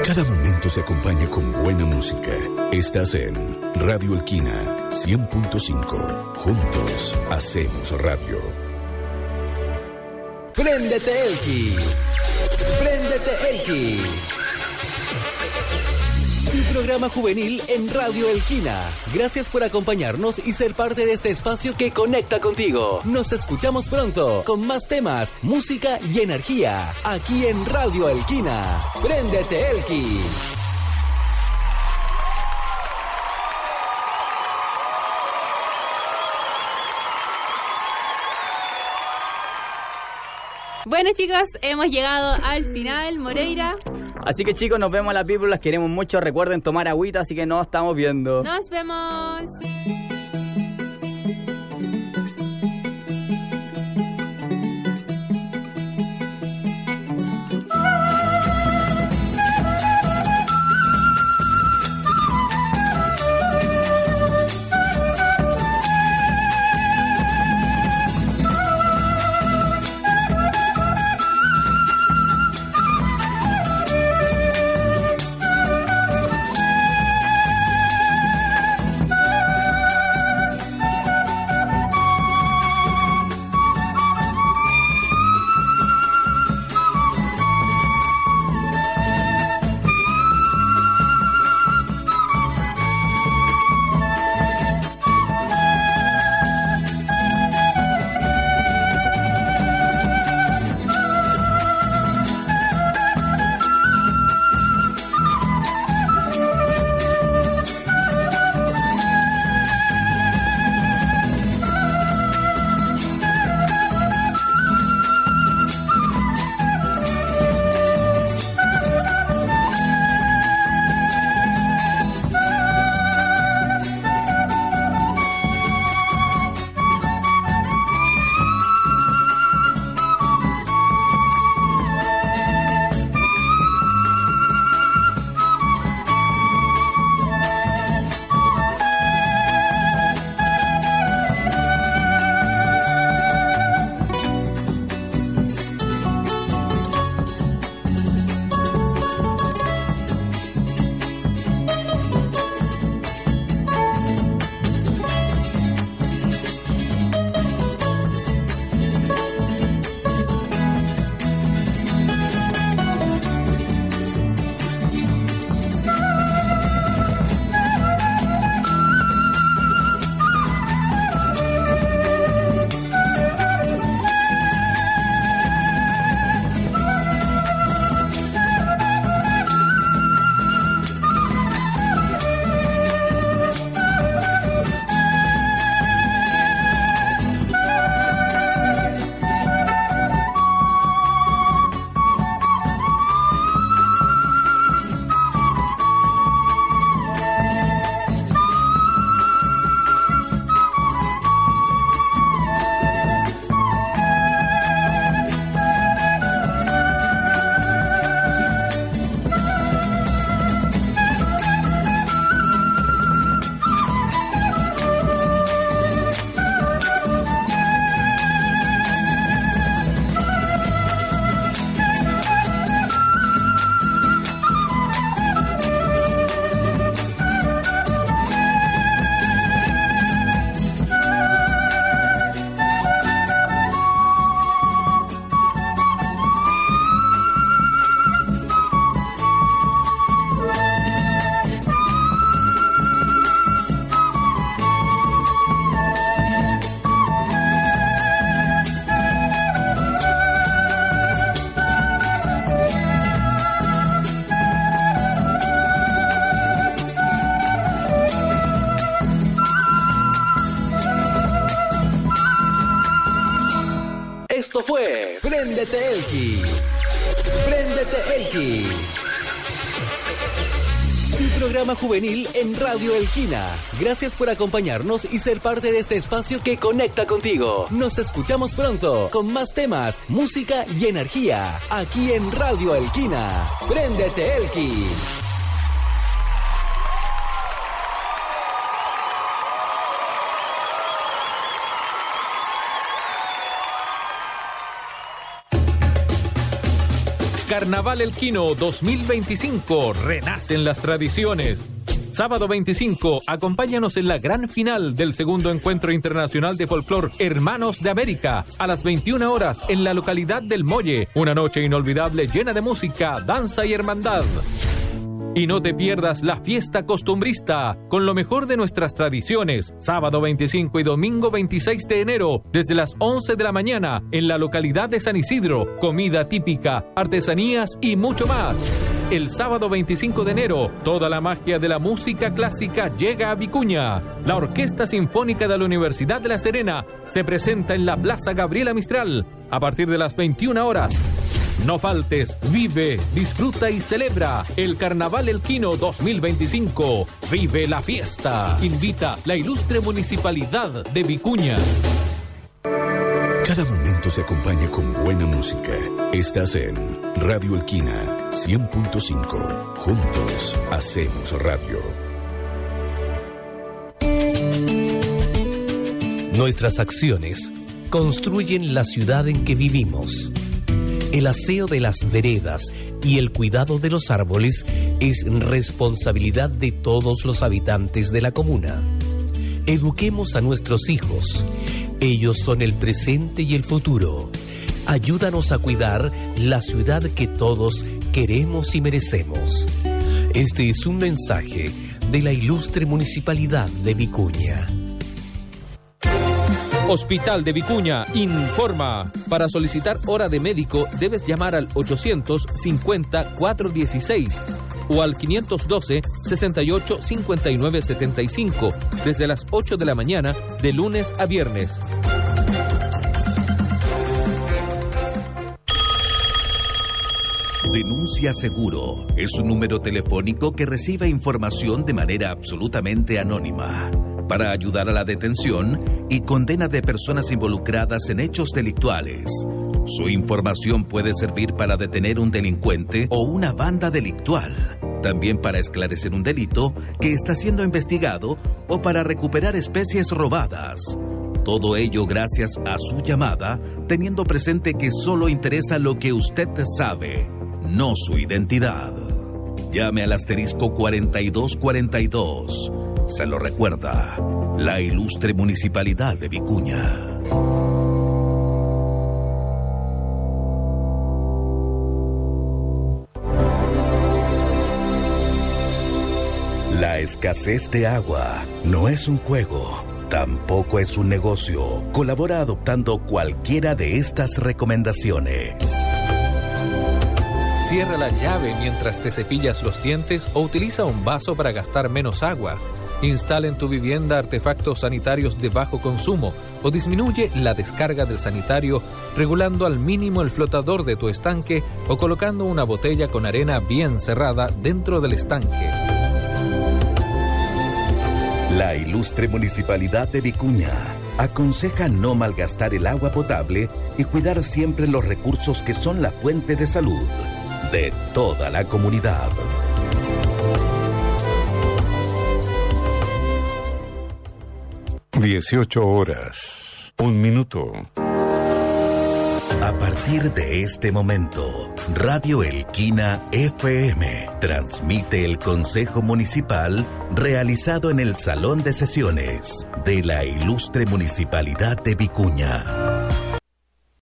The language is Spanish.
Cada momento se acompaña con buena música. Estás en Radio Elquina 100.5. Juntos hacemos radio. Préndete Elqui. Préndete Elqui. Un programa juvenil en Radio Elquina. Gracias por acompañarnos y ser parte de este espacio que conecta contigo. Nos escuchamos pronto con más temas, música y energía. Aquí en Radio Elquina. Préndete Elqui. Bueno, chicos, hemos llegado al final, Moreira. Así que, chicos, nos vemos a las people, las queremos mucho. Recuerden tomar agüita, así que nos estamos viendo. Nos vemos. Préndete Elqui. Préndete Elqui. Un programa juvenil en Radio Elquina. Gracias por acompañarnos y ser parte de este espacio que conecta contigo. Nos escuchamos pronto con más temas, música y energía. Aquí en Radio Elquina. Préndete Elqui. Carnaval Elquino 2025. Renacen las tradiciones. Sábado 25, acompáñanos en la gran final del segundo encuentro internacional de folclor Hermanos de América, a las 21 horas en la localidad del Molle. Una noche inolvidable llena de música, danza y hermandad. Y no te pierdas la fiesta costumbrista, con lo mejor de nuestras tradiciones, sábado 25 y domingo 26 de enero, desde las 11 de la mañana, en la localidad de San Isidro, comida típica, artesanías y mucho más. El sábado 25 de enero, toda la magia de la música clásica llega a Vicuña. La Orquesta Sinfónica de la Universidad de La Serena se presenta en la Plaza Gabriela Mistral a partir de las 21 horas. No faltes, vive, disfruta y celebra el Carnaval Elquino 2025. Vive la fiesta. Invita la ilustre Municipalidad de Vicuña. Cada momento se acompaña con buena música. Estás en Radio Elquina 100.5. Juntos hacemos radio. Nuestras acciones construyen la ciudad en que vivimos. El aseo de las veredas y el cuidado de los árboles es responsabilidad de todos los habitantes de la comuna. Eduquemos a nuestros hijos. Ellos son el presente y el futuro. Ayúdanos a cuidar la ciudad que todos queremos y merecemos. Este es un mensaje de la ilustre Municipalidad de Vicuña. Hospital de Vicuña informa. Para solicitar hora de médico debes llamar al 850-416 o al 512-68-5975 desde las 8 de la mañana de lunes a viernes. Denuncia Seguro es un número telefónico que recibe información de manera absolutamente anónima para ayudar a la detención y condena de personas involucradas en hechos delictuales. Su información puede servir para detener un delincuente o una banda delictual, también para esclarecer un delito que está siendo investigado o para recuperar especies robadas. Todo ello gracias a su llamada, teniendo presente que solo interesa lo que usted sabe, no su identidad. Llame al asterisco 4242. Se lo recuerda, la ilustre Municipalidad de Vicuña. La escasez de agua no es un juego, tampoco es un negocio. Colabora adoptando cualquiera de estas recomendaciones. Cierra la llave mientras te cepillas los dientes o utiliza un vaso para gastar menos agua. Instala en tu vivienda artefactos sanitarios de bajo consumo o disminuye la descarga del sanitario regulando al mínimo el flotador de tu estanque o colocando una botella con arena bien cerrada dentro del estanque. La ilustre Municipalidad de Vicuña aconseja no malgastar el agua potable y cuidar siempre los recursos que son la fuente de salud de toda la comunidad. (18:01). A partir de este momento, Radio Elquina FM transmite el Consejo Municipal realizado en el Salón de Sesiones de la ilustre Municipalidad de Vicuña.